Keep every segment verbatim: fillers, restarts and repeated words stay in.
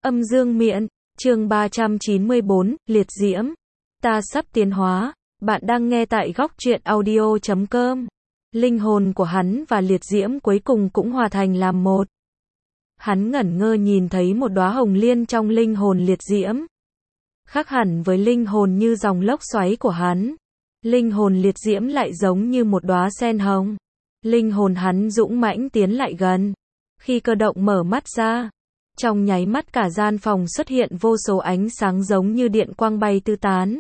Âm dương miện, chương ba trăm chín mươi bốn, liệt diễm. Ta sắp tiến hóa. Bạn đang nghe tại góc truyện audio chấm com. Linh hồn của hắn và liệt diễm cuối cùng cũng hòa thành làm một. Hắn ngẩn ngơ nhìn thấy một đóa hồng liên trong linh hồn liệt diễm. Khác hẳn với linh hồn như dòng lốc xoáy của hắn. Linh hồn liệt diễm lại giống như một đóa sen hồng. Linh hồn hắn dũng mãnh tiến lại gần. Khi Cơ Động mở mắt ra, trong nháy mắt cả gian phòng xuất hiện vô số ánh sáng giống như điện quang bay tứ tán.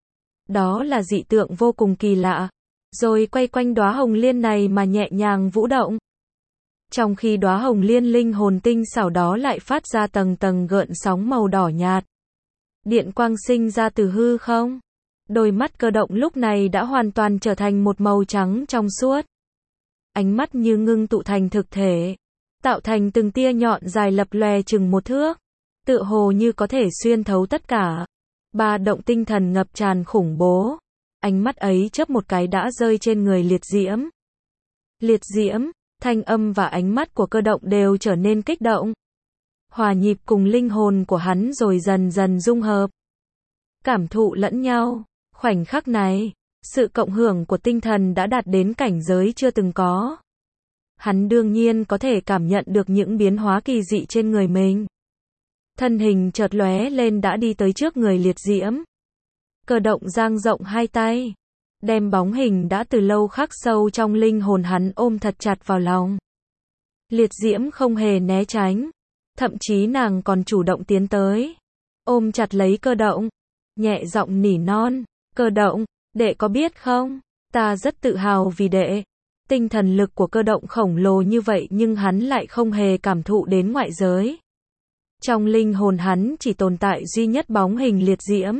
Đó là dị tượng vô cùng kỳ lạ. Rồi quay quanh đóa hồng liên này mà nhẹ nhàng vũ động. Trong khi đóa hồng liên linh hồn tinh xảo đó lại phát ra tầng tầng gợn sóng màu đỏ nhạt. Điện quang sinh ra từ hư không. Đôi mắt Cơ Động lúc này đã hoàn toàn trở thành một màu trắng trong suốt. Ánh mắt như ngưng tụ thành thực thể, tạo thành từng tia nhọn dài lập lòe chừng một thước, tựa hồ như có thể xuyên thấu tất cả. Ba động tinh thần ngập tràn khủng bố. Ánh mắt ấy chớp một cái đã rơi trên người liệt diễm. Liệt diễm, thanh âm và ánh mắt của Cơ Động đều trở nên kích động, hòa nhịp cùng linh hồn của hắn rồi dần dần dung hợp, cảm thụ lẫn nhau. Khoảnh khắc này, sự cộng hưởng của tinh thần đã đạt đến cảnh giới chưa từng có. Hắn đương nhiên có thể cảm nhận được những biến hóa kỳ dị trên người mình. Thân hình chợt lóe lên đã đi tới trước người liệt diễm. Cơ Động dang rộng hai tay, đem bóng hình đã từ lâu khắc sâu trong linh hồn hắn ôm thật chặt vào lòng. Liệt diễm không hề né tránh, thậm chí nàng còn chủ động tiến tới, ôm chặt lấy Cơ Động, nhẹ giọng nỉ non, Cơ Động, đệ có biết không, ta rất tự hào vì đệ. Tinh thần lực của Cơ Động khổng lồ như vậy nhưng hắn lại không hề cảm thụ đến ngoại giới. Trong linh hồn hắn chỉ tồn tại duy nhất bóng hình liệt diễm.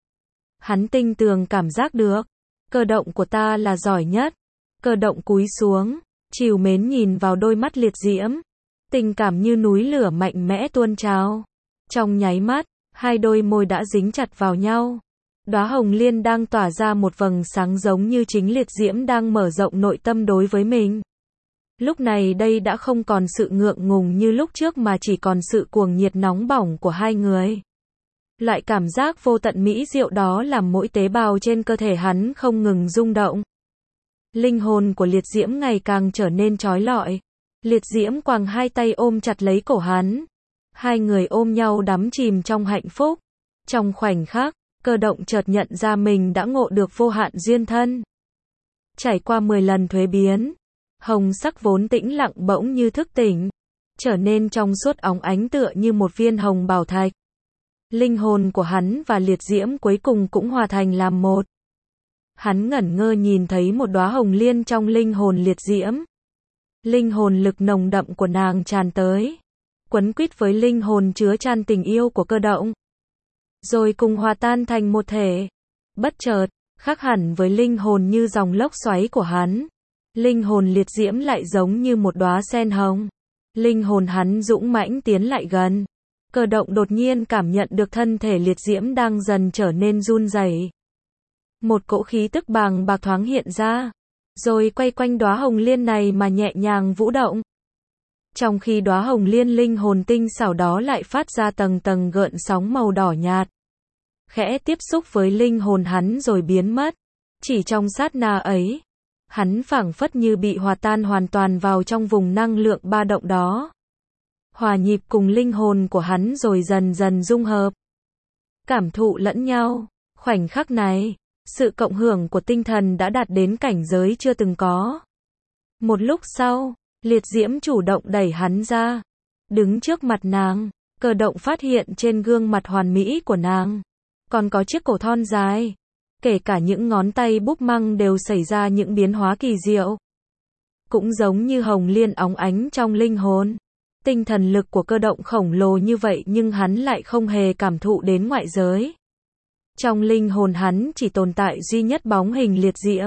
Hắn tinh tường cảm giác được, Cơ Động của ta là giỏi nhất. Cơ Động cúi xuống, trìu mến nhìn vào đôi mắt liệt diễm. Tình cảm như núi lửa mạnh mẽ tuôn trào. Trong nháy mắt, hai đôi môi đã dính chặt vào nhau. Đóa hồng liên đang tỏa ra một vầng sáng giống như chính liệt diễm đang mở rộng nội tâm đối với mình. Lúc này đây đã không còn sự ngượng ngùng như lúc trước mà chỉ còn sự cuồng nhiệt nóng bỏng của hai người. Loại cảm giác vô tận mỹ diệu đó làm mỗi tế bào trên cơ thể hắn không ngừng rung động. Linh hồn của liệt diễm ngày càng trở nên chói lọi. Liệt diễm quàng hai tay ôm chặt lấy cổ hắn. Hai người ôm nhau đắm chìm trong hạnh phúc. Trong khoảnh khắc, Cơ Động chợt nhận ra mình đã ngộ được vô hạn duyên thân. Trải qua mười lần thuế biến, hồng sắc vốn tĩnh lặng bỗng như thức tỉnh, trở nên trong suốt óng ánh tựa như một viên hồng bảo thạch. Linh hồn của hắn và liệt diễm cuối cùng cũng hòa thành làm một. Hắn ngẩn ngơ nhìn thấy một đóa hồng liên trong linh hồn liệt diễm. Linh hồn lực nồng đậm của nàng tràn tới, quấn quýt với linh hồn chứa chan tình yêu của Cơ Động, rồi cùng hòa tan thành một thể. Bất chợt, khác hẳn với linh hồn như dòng lốc xoáy của hắn, linh hồn liệt diễm lại giống như một đóa sen hồng. Linh hồn hắn dũng mãnh tiến lại gần. Cơ Động đột nhiên cảm nhận được thân thể liệt diễm đang dần trở nên run rẩy. Một cỗ khí tức bàng bạc thoáng hiện ra, rồi quay quanh đóa hồng liên này mà nhẹ nhàng vũ động. Trong khi đóa hồng liên linh hồn tinh xảo đó lại phát ra tầng tầng gợn sóng màu đỏ nhạt, khẽ tiếp xúc với linh hồn hắn rồi biến mất. Chỉ trong sát na ấy, hắn phảng phất như bị hòa tan hoàn toàn vào trong vùng năng lượng ba động đó, hòa nhịp cùng linh hồn của hắn rồi dần dần dung hợp, cảm thụ lẫn nhau. Khoảnh khắc này, sự cộng hưởng của tinh thần đã đạt đến cảnh giới chưa từng có. Một lúc sau, liệt diễm chủ động đẩy hắn ra, đứng trước mặt nàng. Cơ Động phát hiện trên gương mặt hoàn mỹ của nàng còn có chiếc cổ thon dài, kể cả những ngón tay búp măng đều xảy ra những biến hóa kỳ diệu. Cũng giống như hồng liên óng ánh trong linh hồn, tinh thần lực của Cơ Động khổng lồ như vậy nhưng hắn lại không hề cảm thụ đến ngoại giới. Trong linh hồn hắn chỉ tồn tại duy nhất bóng hình liệt diễm.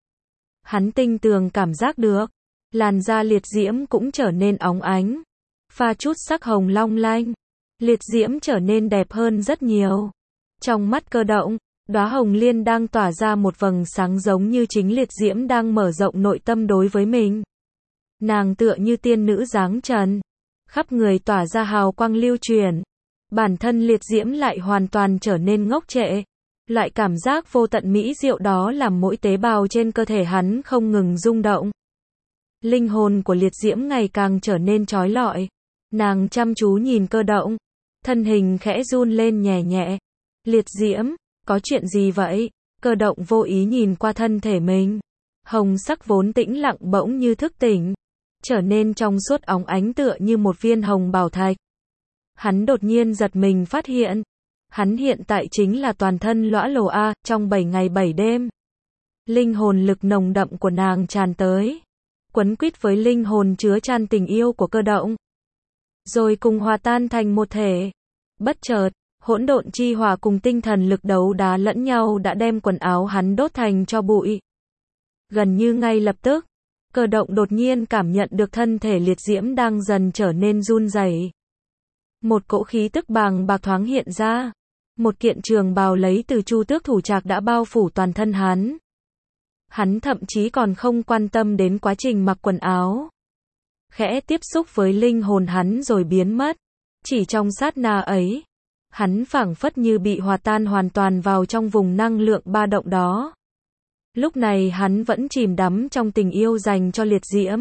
Hắn tinh tường cảm giác được, làn da liệt diễm cũng trở nên óng ánh, pha chút sắc hồng long lanh. Liệt diễm trở nên đẹp hơn rất nhiều. Trong mắt Cơ Động, đóa hồng liên đang tỏa ra một vầng sáng giống như chính liệt diễm đang mở rộng nội tâm đối với mình. Nàng tựa như tiên nữ dáng trần, khắp người tỏa ra hào quang lưu truyền, Bản thân liệt diễm lại hoàn toàn trở nên ngốc trệ. Loại cảm giác vô tận mỹ diệu đó làm mỗi tế bào trên cơ thể hắn không ngừng rung động. Linh hồn của liệt diễm ngày càng trở nên chói lọi. Nàng chăm chú nhìn Cơ Động. Thân hình khẽ run lên nhẹ nhẹ. Liệt diễm, có chuyện gì vậy? Cơ Động vô ý nhìn qua thân thể mình. Hồng sắc vốn tĩnh lặng bỗng như thức tỉnh. Trở nên trong suốt óng ánh tựa như một viên hồng bảo thạch. Hắn đột nhiên giật mình phát hiện. Hắn hiện tại chính là toàn thân lõa lồ A, trong bảy ngày bảy đêm. Linh hồn lực nồng đậm của nàng tràn tới. Quấn quýt với linh hồn chứa chan tình yêu của Cơ Động. Rồi cùng hòa tan thành một thể. Bất chợt, hỗn độn chi hỏa cùng tinh thần lực đấu đá lẫn nhau đã đem quần áo hắn đốt thành tro bụi. Gần như ngay lập tức, Cơ Động đột nhiên cảm nhận được thân thể liệt diễm đang dần trở nên run rẩy. Một cỗ khí tức bàng bạc thoáng hiện ra. Một kiện trường bào lấy từ Chu Tước thủ trạc đã bao phủ toàn thân hắn. Hắn thậm chí còn không quan tâm đến quá trình mặc quần áo. Khẽ tiếp xúc với linh hồn hắn rồi biến mất. Chỉ trong sát na ấy, hắn phảng phất như bị hòa tan hoàn toàn vào trong vùng năng lượng ba động đó. Lúc này hắn vẫn chìm đắm trong tình yêu dành cho liệt diễm.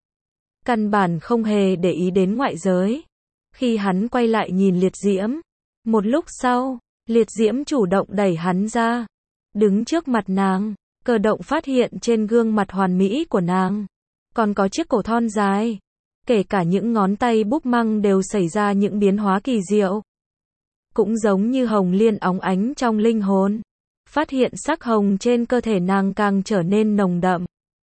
Căn bản không hề để ý đến ngoại giới. Khi hắn quay lại nhìn liệt diễm, một lúc sau, liệt diễm chủ động đẩy hắn ra. Đứng trước mặt nàng, Cơ Động phát hiện trên gương mặt hoàn mỹ của nàng còn có chiếc cổ thon dài. Kể cả những ngón tay búp măng đều xảy ra những biến hóa kỳ diệu. Cũng giống như hồng liên óng ánh trong linh hồn. Phát hiện sắc hồng trên cơ thể nàng càng trở nên nồng đậm.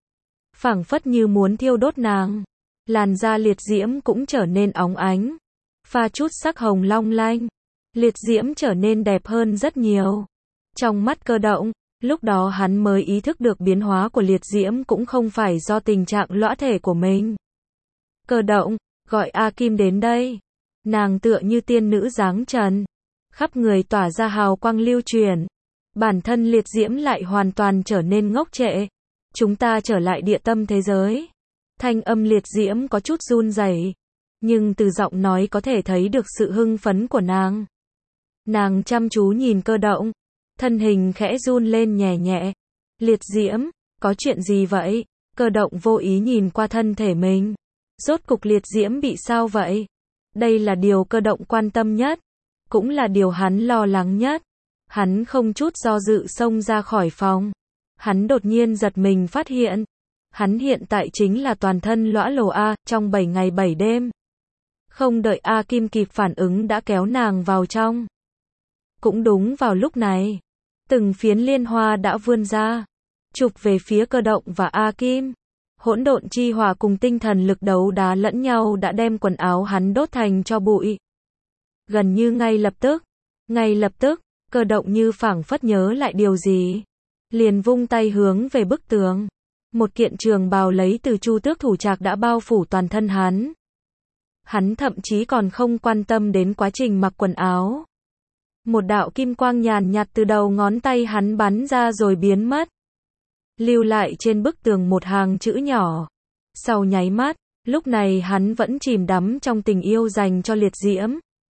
Phảng phất như muốn thiêu đốt nàng. Làn da liệt diễm cũng trở nên óng ánh. Pha chút sắc hồng long lanh. Liệt diễm trở nên đẹp hơn rất nhiều. Trong mắt Cơ Động, lúc đó hắn mới ý thức được biến hóa của liệt diễm cũng không phải do tình trạng lõa thể của mình. Cơ Động, gọi A Kim đến đây. Nàng tựa như tiên nữ dáng trần. Khắp người tỏa ra hào quang lưu truyền. Bản thân liệt diễm lại hoàn toàn trở nên ngốc trệ. Chúng ta trở lại địa tâm thế giới. Thanh âm liệt diễm có chút run rẩy, nhưng từ giọng nói có thể thấy được sự hưng phấn của nàng. Nàng chăm chú nhìn Cơ Động. Thân hình khẽ run lên nhẹ nhẹ. Liệt diễm, có chuyện gì vậy? Cơ Động vô ý nhìn qua thân thể mình. Rốt cục liệt diễm bị sao vậy? Đây là điều Cơ Động quan tâm nhất. Cũng là điều hắn lo lắng nhất. Hắn không chút do dự xông ra khỏi phòng. Hắn đột nhiên giật mình phát hiện. Hắn hiện tại chính là toàn thân lõa lồ A, trong bảy ngày bảy đêm. Không đợi A Kim kịp phản ứng đã kéo nàng vào trong. Cũng đúng vào lúc này, từng phiến liên hoa đã vươn ra, chụp về phía Cơ Động và A Kim. Hỗn độn chi hỏa cùng tinh thần lực đấu đá lẫn nhau đã đem quần áo hắn đốt thành tro bụi. Gần như ngay lập tức, ngay lập tức, Cơ Động như phảng phất nhớ lại điều gì, liền vung tay hướng về bức tường. Một kiện trường bào lấy từ Chu Tước thủ trạc đã bao phủ toàn thân hắn. Hắn thậm chí còn không quan tâm đến quá trình mặc quần áo. Một đạo kim quang nhàn nhạt từ đầu ngón tay hắn bắn ra rồi biến mất. Lưu lại trên bức tường một hàng chữ nhỏ. Sau nháy mắt, lúc này hắn vẫn chìm đắm trong tình yêu dành cho liệt diễm.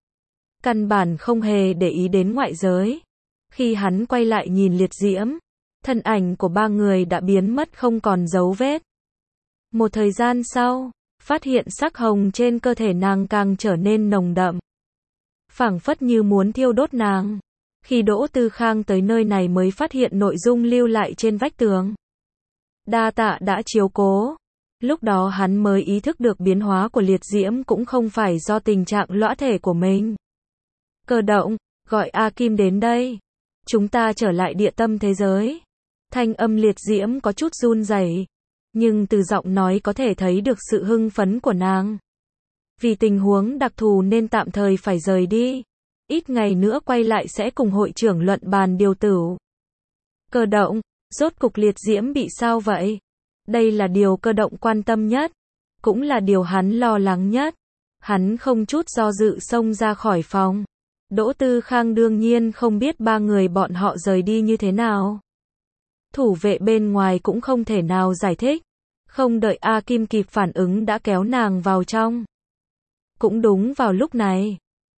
Căn bản không hề để ý đến ngoại giới. Khi hắn quay lại nhìn liệt diễm, thân ảnh của ba người đã biến mất không còn dấu vết. Một thời gian sau, phát hiện sắc hồng trên cơ thể nàng càng trở nên nồng đậm. Phảng phất như muốn thiêu đốt nàng. Khi Đỗ Tư Khang tới nơi này mới phát hiện nội dung lưu lại trên vách tường. Đa tạ đã chiếu cố. Lúc đó hắn mới ý thức được biến hóa của liệt diễm cũng không phải do tình trạng lõa thể của mình. Cơ Động, gọi A Kim đến đây. Chúng ta trở lại địa tâm thế giới. Thanh âm liệt diễm có chút run rẩy, nhưng từ giọng nói có thể thấy được sự hưng phấn của nàng. Vì tình huống đặc thù nên tạm thời phải rời đi. Ít ngày nữa quay lại sẽ cùng hội trưởng luận bàn điều tửu. Cơ Động, rốt cục liệt diễm bị sao vậy? Đây là điều Cơ Động quan tâm nhất. Cũng là điều hắn lo lắng nhất. Hắn không chút do dự xông ra khỏi phòng. Đỗ Tư Khang đương nhiên không biết ba người bọn họ rời đi như thế nào. Thủ vệ bên ngoài cũng không thể nào giải thích. Không đợi A Kim kịp phản ứng đã kéo nàng vào trong. Cũng đúng vào lúc này,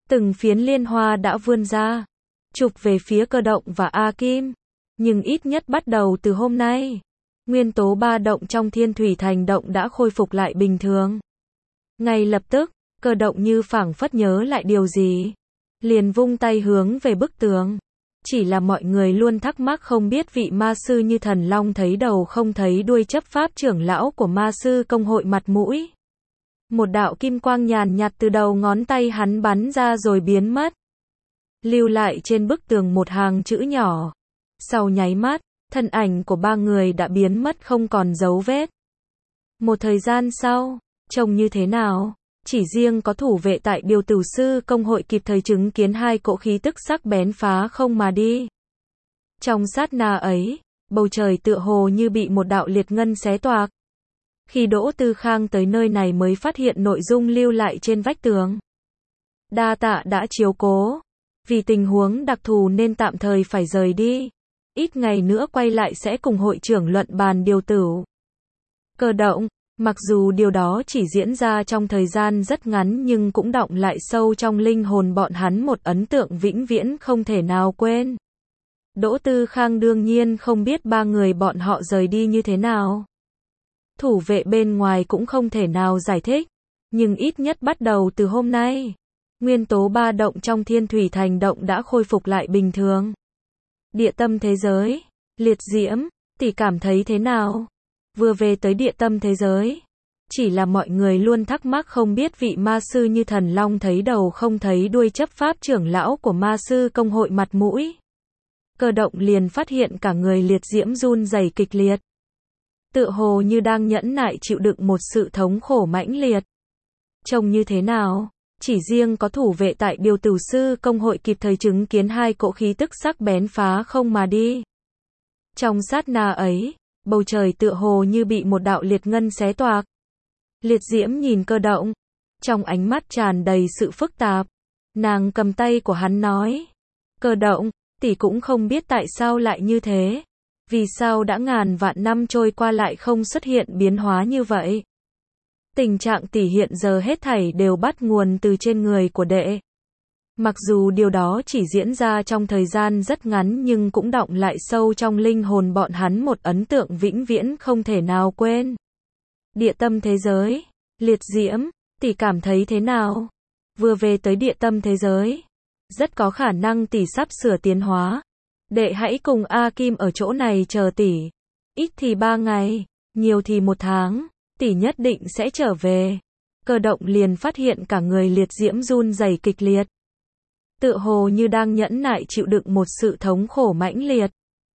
Từng phiến liên hoa đã vươn ra, chụp về phía Cơ Động và A Kim. Nhưng ít nhất bắt đầu từ hôm nay, nguyên tố ba động trong Thiên Thủy Thành động đã khôi phục lại bình thường. Ngay lập tức, Cơ Động như phảng phất nhớ lại điều gì, liền vung tay hướng về bức tường. Chỉ là mọi người luôn thắc mắc không biết vị ma sư như thần long thấy đầu không thấy đuôi chấp pháp trưởng lão của ma sư công hội mặt mũi. Một đạo kim quang nhàn nhạt từ đầu ngón tay hắn bắn ra rồi biến mất, lưu lại trên bức tường một hàng chữ nhỏ. Sau nháy mắt, thân ảnh của ba người đã biến mất không còn dấu vết. Một thời gian sau, trông như thế nào? Chỉ riêng có thủ vệ tại điều tử sư công hội kịp thời chứng kiến hai cỗ khí tức sắc bén phá không mà đi. Trong sát na ấy, bầu trời tựa hồ như bị một đạo liệt ngân xé toạc. Khi Đỗ Tư Khang tới nơi này mới phát hiện nội dung lưu lại trên vách tường. Đa tạ đã chiếu cố. Vì tình huống đặc thù nên tạm thời phải rời đi. Ít ngày nữa quay lại sẽ cùng hội trưởng luận bàn điều tử. Cơ Động, mặc dù điều đó chỉ diễn ra trong thời gian rất ngắn nhưng cũng đọng lại sâu trong linh hồn bọn hắn một ấn tượng vĩnh viễn không thể nào quên. Đỗ Tư Khang đương nhiên không biết ba người bọn họ rời đi như thế nào. Thủ vệ bên ngoài cũng không thể nào giải thích. Nhưng ít nhất bắt đầu từ hôm nay, nguyên tố ba động trong Thiên Thủy Thành động đã khôi phục lại bình thường. Địa tâm thế giới, Liệt Diễm, tỷ cảm thấy thế nào? Vừa về tới địa tâm thế giới, chỉ là mọi người luôn thắc mắc không biết vị ma sư như thần long thấy đầu không thấy đuôi chấp pháp trưởng lão của ma sư công hội mặt mũi. Cơ Động liền phát hiện cả người Liệt Diễm run rẩy kịch liệt, tựa hồ như đang nhẫn nại chịu đựng một sự thống khổ mãnh liệt. Trông như thế nào? Chỉ riêng có thủ vệ tại điều tử sư công hội kịp thời chứng kiến hai cỗ khí tức sắc bén phá không mà đi. Trong sát na ấy, bầu trời tựa hồ như bị một đạo liệt ngân xé toạc. Liệt Diễm nhìn Cơ Động, trong ánh mắt tràn đầy sự phức tạp. Nàng cầm tay của hắn nói: Cơ Động, tỷ cũng không biết tại sao lại như thế. Vì sao đã ngàn vạn năm trôi qua lại không xuất hiện biến hóa như vậy? Tình trạng tỷ hiện giờ hết thảy đều bắt nguồn từ trên người của đệ. Mặc dù điều đó chỉ diễn ra trong thời gian rất ngắn nhưng cũng đọng lại sâu trong linh hồn bọn hắn một ấn tượng vĩnh viễn không thể nào quên. Địa tâm thế giới, Liệt Diễm, tỷ cảm thấy thế nào? Vừa về tới địa tâm thế giới, rất có khả năng tỷ sắp sửa tiến hóa. Đệ hãy cùng A Kim ở chỗ này chờ tỷ. Ít thì ba ngày, nhiều thì một tháng, tỷ nhất định sẽ trở về. Cơ Động liền phát hiện cả người Liệt Diễm run rẩy kịch liệt, tựa hồ như đang nhẫn nại chịu đựng một sự thống khổ mãnh liệt.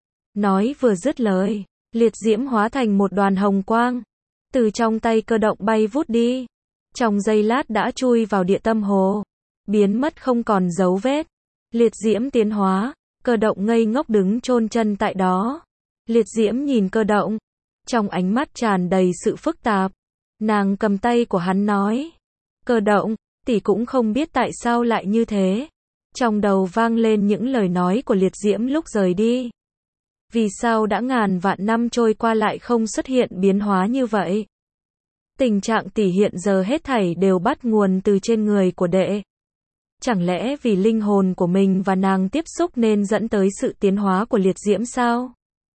Nói vừa dứt lời, Liệt Diễm hóa thành một đoàn hồng quang, từ trong tay Cơ Động bay vút đi. Trong giây lát đã chui vào địa tâm hồ, biến mất không còn dấu vết. Liệt Diễm tiến hóa, Cơ Động ngây ngốc đứng chôn chân tại đó. Liệt Diễm nhìn Cơ Động, trong ánh mắt tràn đầy sự phức tạp. Nàng cầm tay của hắn nói: Cơ Động, tỷ cũng không biết tại sao lại như thế. Trong đầu vang lên những lời nói của Liệt Diễm lúc rời đi. Vì sao đã ngàn vạn năm trôi qua lại không xuất hiện biến hóa như vậy? Tình trạng tỷ hiện giờ hết thảy đều bắt nguồn từ trên người của đệ. Chẳng lẽ vì linh hồn của mình và nàng tiếp xúc nên dẫn tới sự tiến hóa của Liệt Diễm sao?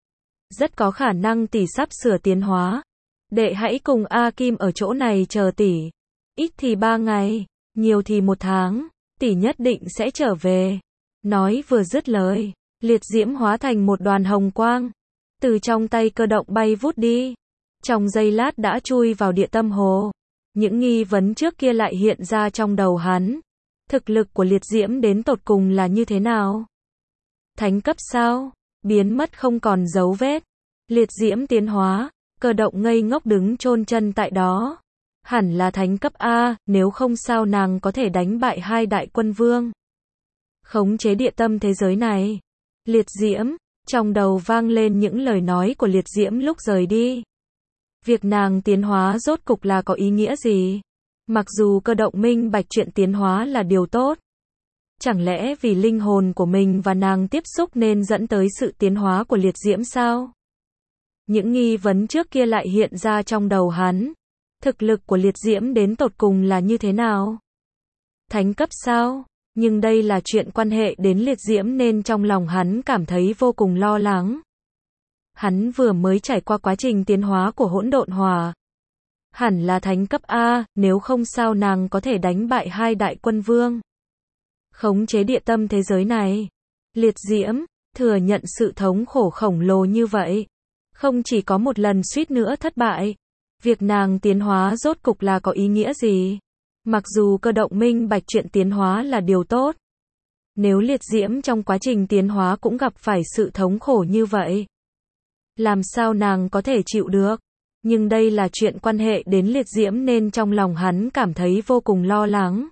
Rất có khả năng tỷ sắp sửa tiến hóa. Đệ hãy cùng A Kim ở chỗ này chờ tỷ. Ít thì ba ngày, nhiều thì một tháng, tỷ nhất định sẽ trở về. Nói vừa dứt lời, Liệt Diễm hóa thành một đoàn hồng quang, từ trong tay Cơ Động bay vút đi. Trong giây lát đã chui vào địa tâm hồ. Những nghi vấn trước kia lại hiện ra trong đầu hắn. Thực lực của Liệt Diễm đến tột cùng là như thế nào? Thánh cấp sao? Biến mất không còn dấu vết. Liệt Diễm tiến hóa, Cơ Động ngây ngốc đứng chôn chân tại đó. Hẳn là thánh cấp A, nếu không sao nàng có thể đánh bại hai đại quân vương, khống chế địa tâm thế giới này. Liệt Diễm, trong đầu vang lên những lời nói của Liệt Diễm lúc rời đi. Việc nàng tiến hóa rốt cục là có ý nghĩa gì? Mặc dù Cơ Động minh bạch chuyện tiến hóa là điều tốt. Chẳng lẽ vì linh hồn của mình và nàng tiếp xúc nên dẫn tới sự tiến hóa của Liệt Diễm sao? Những nghi vấn trước kia lại hiện ra trong đầu hắn. Thực lực của Liệt Diễm đến tột cùng là như thế nào? Thánh cấp sao? Nhưng đây là chuyện quan hệ đến liệt diễm nên trong lòng hắn cảm thấy vô cùng lo lắng. Hắn vừa mới trải qua quá trình tiến hóa của hỗn độn hỏa. Hẳn là thánh cấp A, nếu không sao nàng có thể đánh bại hai đại quân vương. Khống chế địa tâm thế giới này. Liệt diễm, thừa nhận sự thống khổ khổng lồ như vậy. Không chỉ có một lần suýt nữa thất bại. Việc nàng tiến hóa rốt cục là có ý nghĩa gì? Mặc dù Cơ Động minh bạch chuyện tiến hóa là điều tốt. Nếu liệt diễm trong quá trình tiến hóa cũng gặp phải sự thống khổ như vậy. Làm sao nàng có thể chịu được? Nhưng đây là chuyện quan hệ đến liệt diễm nên trong lòng hắn cảm thấy vô cùng lo lắng.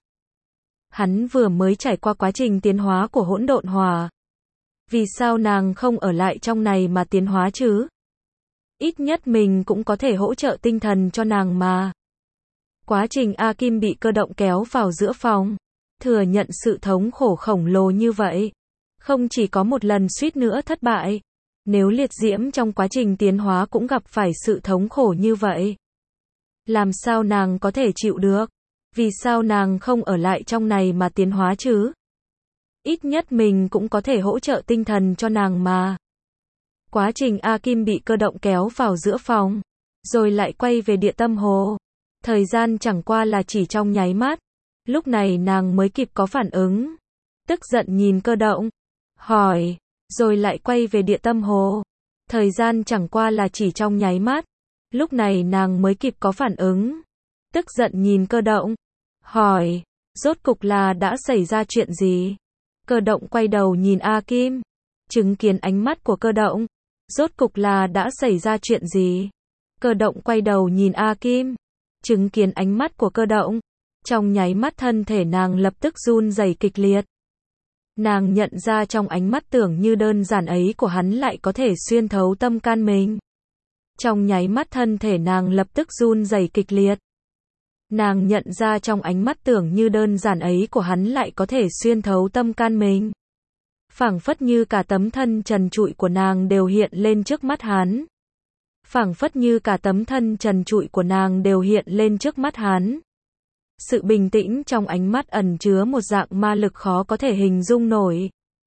Hắn vừa mới trải qua quá trình tiến hóa của hỗn độn hỏa. Vì sao nàng không ở lại trong này mà tiến hóa chứ? Ít nhất mình cũng có thể hỗ trợ tinh thần cho nàng mà. Quá trình A Kim bị Cơ Động kéo vào giữa phòng. Thừa nhận sự thống khổ khổng lồ như vậy. Không chỉ có một lần suýt nữa thất bại. Nếu liệt diễm trong quá trình tiến hóa cũng gặp phải sự thống khổ như vậy. Làm sao nàng có thể chịu được? Vì sao nàng không ở lại trong này mà tiến hóa chứ? Ít nhất mình cũng có thể hỗ trợ tinh thần cho nàng mà. Quá trình A Kim bị Cơ Động kéo vào giữa phòng. Rồi lại quay về địa tâm hồ. Thời gian chẳng qua là chỉ trong nháy mắt. Lúc này nàng mới kịp có phản ứng. Tức giận nhìn Cơ Động. Hỏi. Rồi lại quay về địa tâm hồ. Thời gian chẳng qua là chỉ trong nháy mắt. Lúc này nàng mới kịp có phản ứng. Tức giận nhìn Cơ Động. Hỏi. Rốt cục là đã xảy ra chuyện gì? Cơ Động quay đầu nhìn A Kim. Chứng kiến ánh mắt của Cơ Động. Rốt cục là đã xảy ra chuyện gì? Cơ Động quay đầu nhìn A Kim. Chứng kiến ánh mắt của Cơ Động. Trong nháy mắt thân thể nàng lập tức run rẩy kịch liệt. Nàng nhận ra trong ánh mắt tưởng như đơn giản ấy của hắn lại có thể xuyên thấu tâm can mình. Trong nháy mắt thân thể nàng lập tức run rẩy kịch liệt. Nàng nhận ra trong ánh mắt tưởng như đơn giản ấy của hắn lại có thể xuyên thấu tâm can mình. Phảng phất như cả tấm thân trần trụi của nàng đều hiện lên trước mắt hắn. Phảng phất như cả tấm thân trần trụi của nàng đều hiện lên trước mắt hắn. Sự bình tĩnh trong ánh mắt ẩn chứa một dạng ma lực khó có thể hình dung nổi.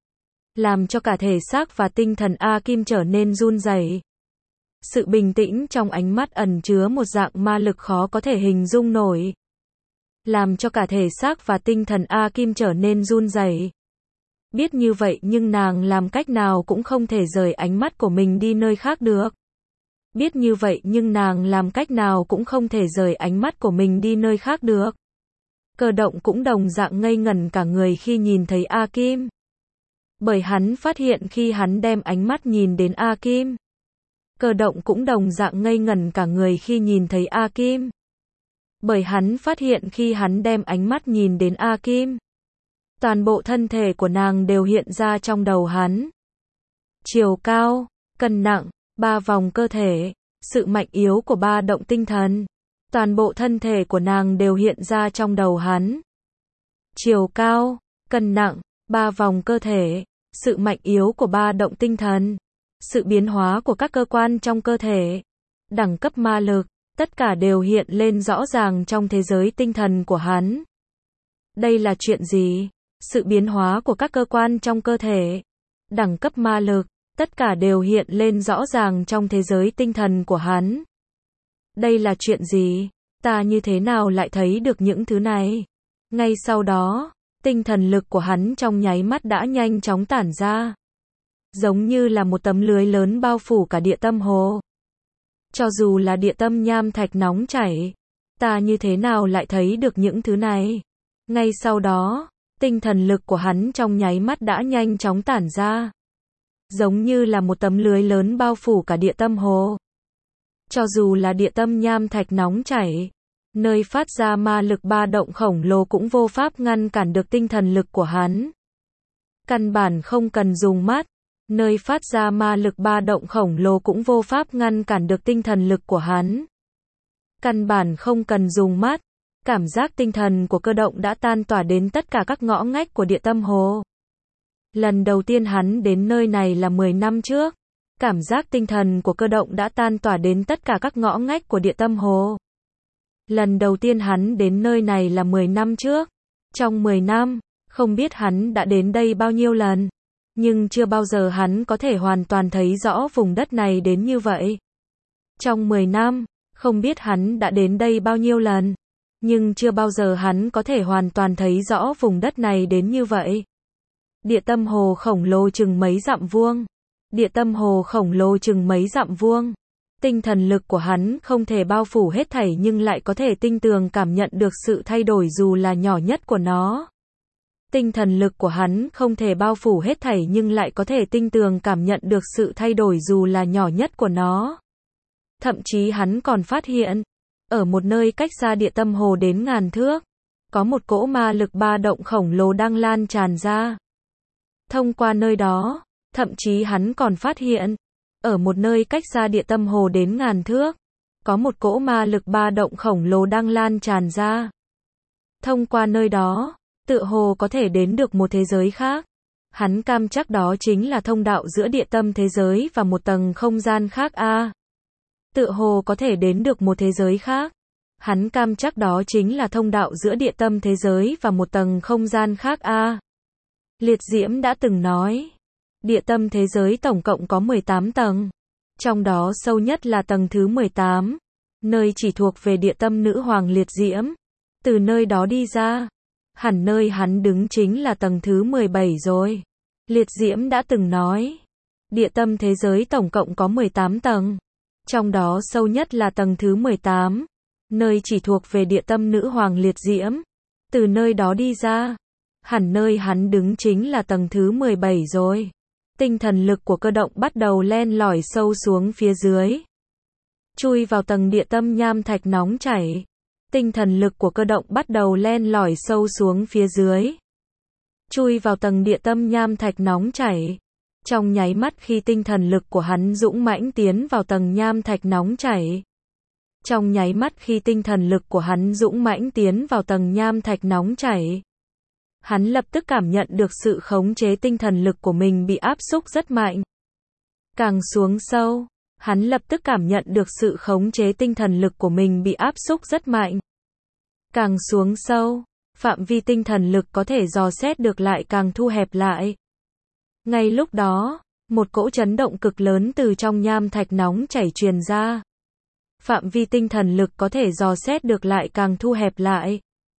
Làm cho cả thể xác và tinh thần A Kim trở nên run rẩy. Sự bình tĩnh trong ánh mắt ẩn chứa một dạng ma lực khó có thể hình dung nổi. Làm cho cả thể xác và tinh thần A Kim trở nên run rẩy. Biết như vậy nhưng nàng làm cách nào cũng không thể rời ánh mắt của mình đi nơi khác được. Biết như vậy nhưng nàng làm cách nào cũng không thể rời ánh mắt của mình đi nơi khác được. Cơ Động cũng đồng dạng ngây ngẩn cả người khi nhìn thấy A Kim. Bởi hắn phát hiện khi hắn đem ánh mắt nhìn đến A Kim. Cơ Động cũng đồng dạng ngây ngẩn cả người khi nhìn thấy A Kim. Bởi hắn phát hiện khi hắn đem ánh mắt nhìn đến A Kim. Toàn bộ thân thể của nàng đều hiện ra trong đầu hắn. Chiều cao, cân nặng, ba vòng cơ thể, sự mạnh yếu của ba động tinh thần. Toàn bộ thân thể của nàng đều hiện ra trong đầu hắn. Chiều cao, cân nặng, ba vòng cơ thể, sự mạnh yếu của ba động tinh thần. Sự biến hóa của các cơ quan trong cơ thể. Đẳng cấp ma lực, tất cả đều hiện lên rõ ràng trong thế giới tinh thần của hắn. Đây là chuyện gì? Sự biến hóa của các cơ quan trong cơ thể. Đẳng cấp ma lực, tất cả đều hiện lên rõ ràng trong thế giới tinh thần của hắn. Đây là chuyện gì? Ta như thế nào lại thấy được những thứ này? Ngay sau đó, tinh thần lực của hắn trong nháy mắt đã nhanh chóng tản ra. Giống như là một tấm lưới lớn bao phủ cả địa tâm hồ. Cho dù là địa tâm nham thạch nóng chảy, ta như thế nào lại thấy được những thứ này? Ngay sau đó, tinh thần lực của hắn trong nháy mắt đã nhanh chóng tản ra. Giống như là một tấm lưới lớn bao phủ cả địa tâm hồ. Cho dù là địa tâm nham thạch nóng chảy, nơi phát ra ma lực ba động khổng lồ cũng vô pháp ngăn cản được tinh thần lực của hắn. Căn bản không cần dùng mắt, nơi phát ra ma lực ba động khổng lồ cũng vô pháp ngăn cản được tinh thần lực của hắn. Căn bản không cần dùng mắt, cảm giác tinh thần của Cơ Động đã tan tỏa đến tất cả các ngõ ngách của địa tâm hồ. Lần đầu tiên hắn đến nơi này là mười năm trước. Cảm giác tinh thần của Cơ Động đã tan tỏa đến tất cả các ngõ ngách của địa tâm hồ. Lần đầu tiên hắn đến nơi này là mười năm trước. Trong mười năm, Không biết hắn đã đến đây bao nhiêu lần, nhưng chưa bao giờ hắn có thể hoàn toàn thấy rõ vùng đất này đến như vậy. Trong mười năm, không biết hắn đã đến đây bao nhiêu lần, nhưng chưa bao giờ hắn có thể hoàn toàn thấy rõ vùng đất này đến như vậy. Địa tâm hồ khổng lồ chừng mấy dặm vuông. Địa tâm hồ khổng lồ chừng mấy dặm vuông. Tinh thần lực của hắn không thể bao phủ hết thảy nhưng lại có thể tinh tường cảm nhận được sự thay đổi dù là nhỏ nhất của nó. Tinh thần lực của hắn không thể bao phủ hết thảy nhưng lại có thể tinh tường cảm nhận được sự thay đổi dù là nhỏ nhất của nó. Thậm chí hắn còn phát hiện, ở một nơi cách xa địa tâm hồ đến ngàn thước, có một cỗ ma lực ba động khổng lồ đang lan tràn ra. Thông qua nơi đó, thậm chí hắn còn phát hiện, ở một nơi cách xa địa tâm hồ đến ngàn thước, có một cỗ ma lực ba động khổng lồ đang lan tràn ra. Thông qua nơi đó, tựa hồ có thể đến được một thế giới khác. Hắn cam chắc đó chính là thông đạo giữa địa tâm thế giới và một tầng không gian khác a. À, tựa hồ có thể đến được một thế giới khác. Hắn cam chắc đó chính là thông đạo giữa địa tâm thế giới và một tầng không gian khác a. À, Liệt Diễm đã từng nói, địa tâm thế giới tổng cộng có mười tám tầng. Trong đó sâu nhất là tầng thứ mười tám, nơi chỉ thuộc về địa tâm nữ hoàng Liệt Diễm. Từ nơi đó đi ra, hẳn nơi hắn đứng chính là tầng thứ mười bảy rồi. Liệt Diễm đã từng nói, địa tâm thế giới tổng cộng có mười tám tầng. Trong đó sâu nhất là tầng thứ mười tám, nơi chỉ thuộc về địa tâm nữ hoàng Liệt Diễm. Từ nơi đó đi ra, hẳn nơi hắn đứng chính là tầng thứ mười bảy rồi. Tinh thần lực của cơ động bắt đầu len lỏi sâu xuống phía dưới, chui vào tầng địa tâm nham thạch nóng chảy. Tinh thần lực của cơ động bắt đầu len lỏi sâu xuống phía dưới, chui vào tầng địa tâm nham thạch nóng chảy. Trong nháy mắt khi tinh thần lực của hắn dũng mãnh tiến vào tầng nham thạch nóng chảy. Trong nháy mắt khi tinh thần lực của hắn dũng mãnh tiến vào tầng nham thạch nóng chảy, hắn lập tức cảm nhận được sự khống chế tinh thần lực của mình bị áp xúc rất mạnh. Càng xuống sâu, hắn lập tức cảm nhận được sự khống chế tinh thần lực của mình bị áp xúc rất mạnh. Càng xuống sâu, phạm vi tinh thần lực có thể dò xét được lại càng thu hẹp lại. Ngay lúc đó, một cỗ chấn động cực lớn từ trong nham thạch nóng chảy truyền ra. Phạm vi tinh thần lực có thể dò xét được lại càng thu hẹp lại.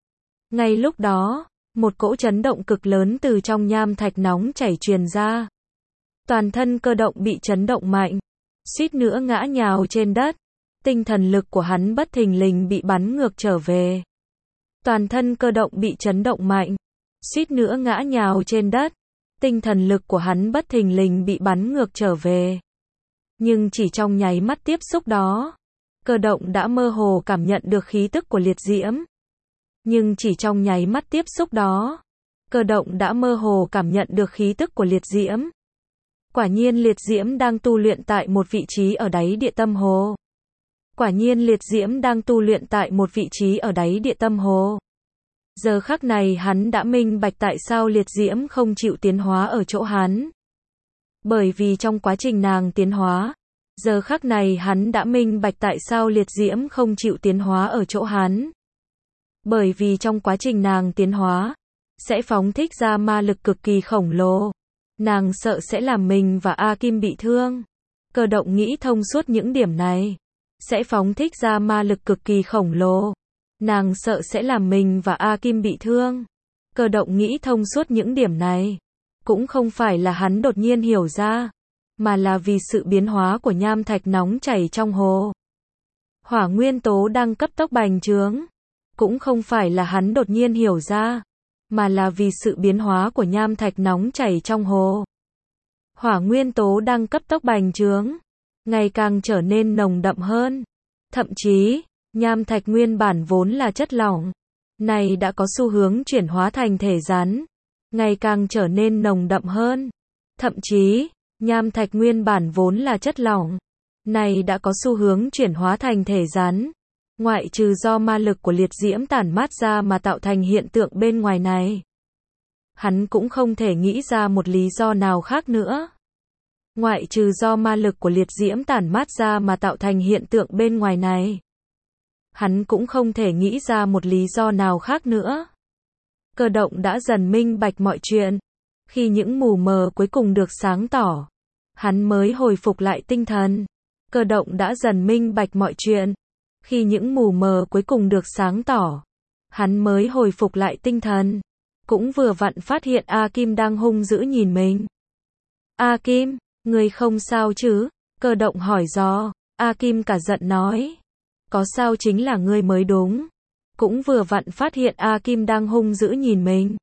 Ngay lúc đó, một cỗ chấn động cực lớn từ trong nham thạch nóng chảy truyền ra. Toàn thân cơ động bị chấn động mạnh, suýt nữa ngã nhào trên đất. Tinh thần lực của hắn bất thình lình bị bắn ngược trở về. Toàn thân cơ động bị chấn động mạnh, suýt nữa ngã nhào trên đất. Tinh thần lực của hắn bất thình lình bị bắn ngược trở về. Nhưng chỉ trong nháy mắt tiếp xúc đó, cơ động đã mơ hồ cảm nhận được khí tức của Liệt Diễm. Nhưng chỉ trong nháy mắt tiếp xúc đó, cơ động đã mơ hồ cảm nhận được khí tức của Liệt Diễm. Quả nhiên Liệt Diễm đang tu luyện tại một vị trí ở đáy địa tâm hồ. Quả nhiên Liệt Diễm đang tu luyện tại một vị trí ở đáy địa tâm hồ. Giờ khắc này hắn đã minh bạch tại sao Liệt Diễm không chịu tiến hóa ở chỗ hắn. Bởi vì trong quá trình nàng tiến hóa, giờ khắc này hắn đã minh bạch tại sao Liệt Diễm không chịu tiến hóa ở chỗ hắn. Bởi vì trong quá trình nàng tiến hóa, sẽ phóng thích ra ma lực cực kỳ khổng lồ. Nàng sợ sẽ làm mình và A Kim bị thương. Cơ động nghĩ thông suốt những điểm này. Sẽ phóng thích ra ma lực cực kỳ khổng lồ. Nàng sợ sẽ làm mình và A Kim bị thương. Cơ động nghĩ thông suốt những điểm này. Cũng không phải là hắn đột nhiên hiểu ra, mà là vì sự biến hóa của nham thạch nóng chảy trong hồ. Hỏa nguyên tố đang cấp tốc bành trướng. Cũng không phải là hắn đột nhiên hiểu ra, mà là vì sự biến hóa của nham thạch nóng chảy trong hồ. Hỏa nguyên tố đang cấp tốc bành trướng, ngày càng trở nên nồng đậm hơn. Thậm chí, nham thạch nguyên bản vốn là chất lỏng, này đã có xu hướng chuyển hóa thành thể rắn, ngày càng trở nên nồng đậm hơn. Thậm chí, nham thạch nguyên bản vốn là chất lỏng, này đã có xu hướng chuyển hóa thành thể rắn. Ngoại trừ do ma lực của Liệt Diễm tản mát ra mà tạo thành hiện tượng bên ngoài này, hắn cũng không thể nghĩ ra một lý do nào khác nữa. Ngoại trừ do ma lực của Liệt Diễm tản mát ra mà tạo thành hiện tượng bên ngoài này, hắn cũng không thể nghĩ ra một lý do nào khác nữa. Cơ động đã dần minh bạch mọi chuyện. Khi những mù mờ cuối cùng được sáng tỏ, hắn mới hồi phục lại tinh thần. Cơ động đã dần minh bạch mọi chuyện. Khi những mù mờ cuối cùng được sáng tỏ, hắn mới hồi phục lại tinh thần. Cũng vừa vặn phát hiện A Kim đang hung dữ nhìn mình. A Kim, ngươi không sao chứ? Cơ động hỏi dò. A Kim cả giận nói. Có sao chính là ngươi mới đúng. Cũng vừa vặn phát hiện A Kim đang hung dữ nhìn mình.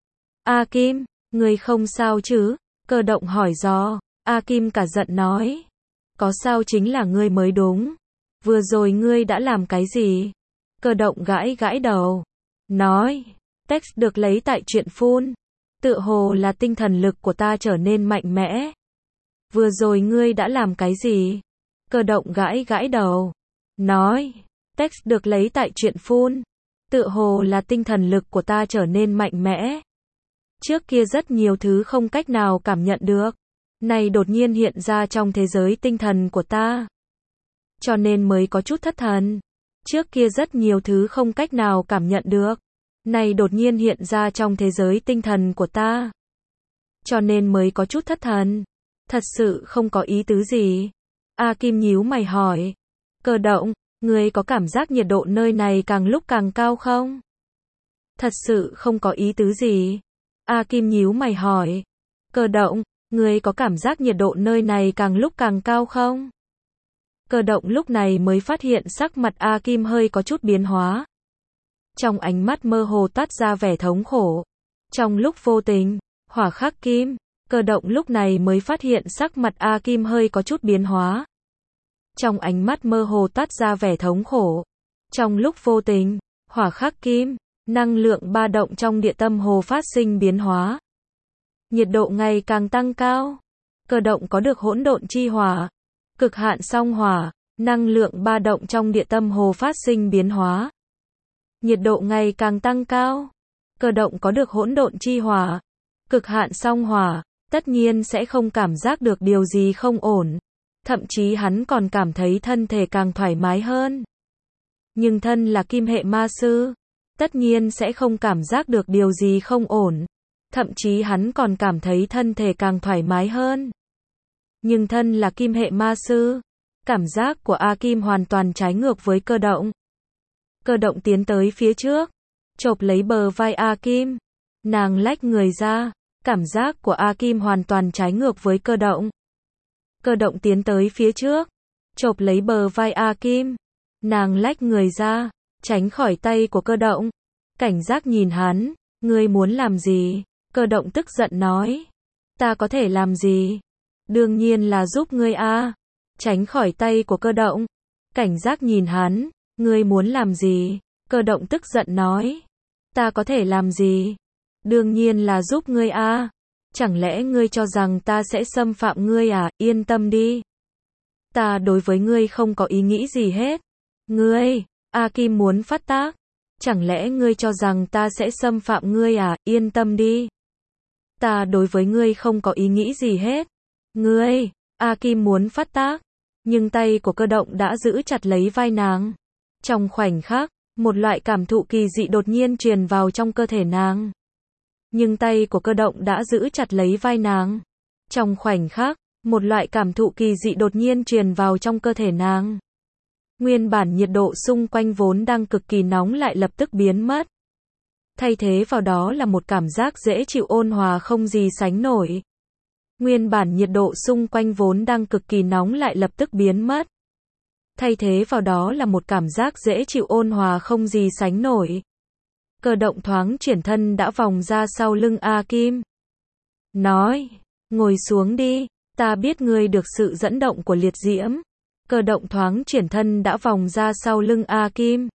A Kim, ngươi không sao chứ? Cơ động hỏi dò. A Kim cả giận nói. Có sao chính là ngươi mới đúng. Vừa rồi ngươi đã làm cái gì? Cơ động gãi gãi đầu. Nói. Text được lấy tại truyện phun. Tựa hồ là tinh thần lực của ta trở nên mạnh mẽ. Vừa rồi ngươi đã làm cái gì? Cơ động gãi gãi đầu. Nói. Text được lấy tại truyện phun. Tựa hồ là tinh thần lực của ta trở nên mạnh mẽ. Trước kia rất nhiều thứ không cách nào cảm nhận được. Này đột nhiên hiện ra trong thế giới tinh thần của ta. Cho nên mới có chút thất thần. Trước kia rất nhiều thứ không cách nào cảm nhận được. Này đột nhiên hiện ra trong thế giới tinh thần của ta. Cho nên mới có chút thất thần. Thật sự không có ý tứ gì. A Kim nhíu mày hỏi. Cơ động, ngươi có cảm giác nhiệt độ nơi này càng lúc càng cao không? Thật sự không có ý tứ gì. A Kim nhíu mày hỏi. Cơ động, ngươi có cảm giác nhiệt độ nơi này càng lúc càng cao không? Cơ động lúc này mới phát hiện sắc mặt A Kim hơi có chút biến hóa. Trong ánh mắt mơ hồ toát ra vẻ thống khổ. Trong lúc vô tình, hỏa khắc kim, cơ động lúc này mới phát hiện sắc mặt A Kim hơi có chút biến hóa. Trong ánh mắt mơ hồ toát ra vẻ thống khổ. Trong lúc vô tình, hỏa khắc kim, năng lượng ba động trong địa tâm hồ phát sinh biến hóa. Nhiệt độ ngày càng tăng cao. Cơ động có được hỗn độn chi hỏa, cực hạn song hỏa, năng lượng ba động trong địa tâm hồ phát sinh biến hóa. Nhiệt độ ngày càng tăng cao. Cơ động có được hỗn độn chi hỏa, cực hạn song hỏa, tất nhiên sẽ không cảm giác được điều gì không ổn. Thậm chí hắn còn cảm thấy thân thể càng thoải mái hơn. Nhưng thân là kim hệ ma sư, tất nhiên sẽ không cảm giác được điều gì không ổn. Thậm chí hắn còn cảm thấy thân thể càng thoải mái hơn. Nhưng thân là kim hệ ma sư, cảm giác của A Kim hoàn toàn trái ngược với cơ động. Cơ động tiến tới phía trước, chộp lấy bờ vai A Kim. Nàng lách người ra, cảm giác của A Kim hoàn toàn trái ngược với cơ động. Cơ động tiến tới phía trước, chộp lấy bờ vai A Kim. Nàng lách người ra, tránh khỏi tay của cơ động. Cảnh giác nhìn hắn, ngươi muốn làm gì? Cơ động tức giận nói. Ta có thể làm gì? Đương nhiên là giúp ngươi a. Tránh khỏi tay của cơ động. Cảnh giác nhìn hắn, ngươi muốn làm gì? Cơ động tức giận nói. Ta có thể làm gì? Đương nhiên là giúp ngươi a. Chẳng lẽ ngươi cho rằng ta sẽ xâm phạm ngươi à? Yên tâm đi. Ta đối với ngươi không có ý nghĩ gì hết. Ngươi, A Kim muốn phát tác. Chẳng lẽ ngươi cho rằng ta sẽ xâm phạm ngươi à? Yên tâm đi. Ta đối với ngươi không có ý nghĩ gì hết. Ngươi, A Kim muốn phát tác. Nhưng tay của cơ động đã giữ chặt lấy vai nàng. Trong khoảnh khắc, một loại cảm thụ kỳ dị đột nhiên truyền vào trong cơ thể nàng. Nhưng tay của cơ động đã giữ chặt lấy vai nàng. Trong khoảnh khắc, một loại cảm thụ kỳ dị đột nhiên truyền vào trong cơ thể nàng. Nguyên bản nhiệt độ xung quanh vốn đang cực kỳ nóng lại lập tức biến mất. Thay thế vào đó là một cảm giác dễ chịu ôn hòa không gì sánh nổi. Nguyên bản nhiệt độ xung quanh vốn đang cực kỳ nóng lại lập tức biến mất. Thay thế vào đó là một cảm giác dễ chịu ôn hòa không gì sánh nổi. Cơ động thoáng chuyển thân đã vòng ra sau lưng A Kim. Nói, ngồi xuống đi, ta biết ngươi được sự dẫn động của liệt diễm. Cơ động thoáng chuyển thân đã vòng ra sau lưng A Kim.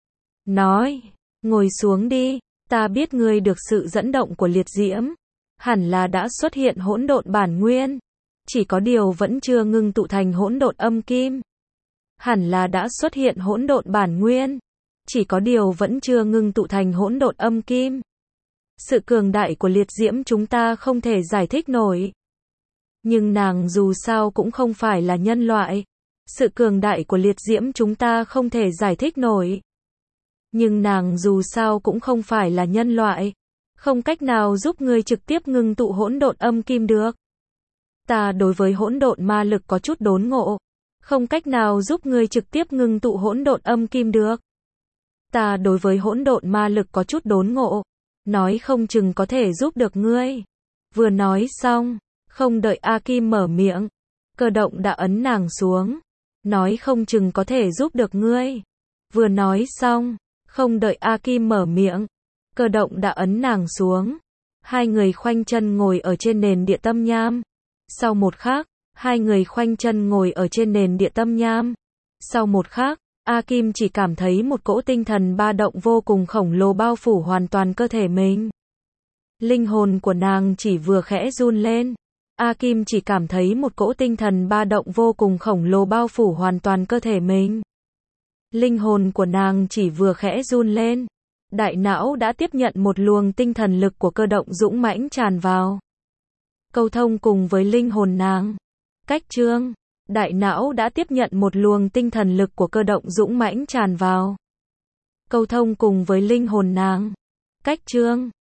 Nói, ngồi xuống đi, ta biết ngươi được sự dẫn động của liệt diễm. Hẳn là đã xuất hiện hỗn độn bản nguyên. Chỉ có điều vẫn chưa ngưng tụ thành hỗn độn âm kim. Hẳn là đã xuất hiện hỗn độn bản nguyên. Chỉ có điều vẫn chưa ngưng tụ thành hỗn độn âm kim. Sự cường đại của liệt diễm chúng ta không thể giải thích nổi. Nhưng nàng dù sao cũng không phải là nhân loại. Sự cường đại của liệt diễm chúng ta không thể giải thích nổi. Nhưng nàng dù sao cũng không phải là nhân loại. Không cách nào giúp ngươi trực tiếp ngưng tụ hỗn độn âm kim được. Ta đối với hỗn độn ma lực có chút đốn ngộ. Không cách nào giúp ngươi trực tiếp ngưng tụ hỗn độn âm kim được. Ta đối với hỗn độn ma lực có chút đốn ngộ. Nói không chừng có thể giúp được ngươi. Vừa nói xong, không đợi A Kim mở miệng, Cơ Động đã ấn nàng xuống. Nói không chừng có thể giúp được ngươi. Vừa nói xong, không đợi A Kim mở miệng, Cơ Động đã ấn nàng xuống. Hai người khoanh chân ngồi ở trên nền địa tâm nham. Sau một khắc, hai người khoanh chân ngồi ở trên nền địa tâm nham. Sau một khắc, A Kim chỉ cảm thấy một cỗ tinh thần ba động vô cùng khổng lồ bao phủ hoàn toàn cơ thể mình. Linh hồn của nàng chỉ vừa khẽ run lên. A Kim chỉ cảm thấy một cỗ tinh thần ba động vô cùng khổng lồ bao phủ hoàn toàn cơ thể mình. Linh hồn của nàng chỉ vừa khẽ run lên. Đại não đã tiếp nhận một luồng tinh thần lực của Cơ Động dũng mãnh tràn vào. Câu thông cùng với linh hồn nàng. Cách chương. Đại não đã tiếp nhận một luồng tinh thần lực của Cơ Động dũng mãnh tràn vào. Câu thông cùng với linh hồn nàng. Cách chương.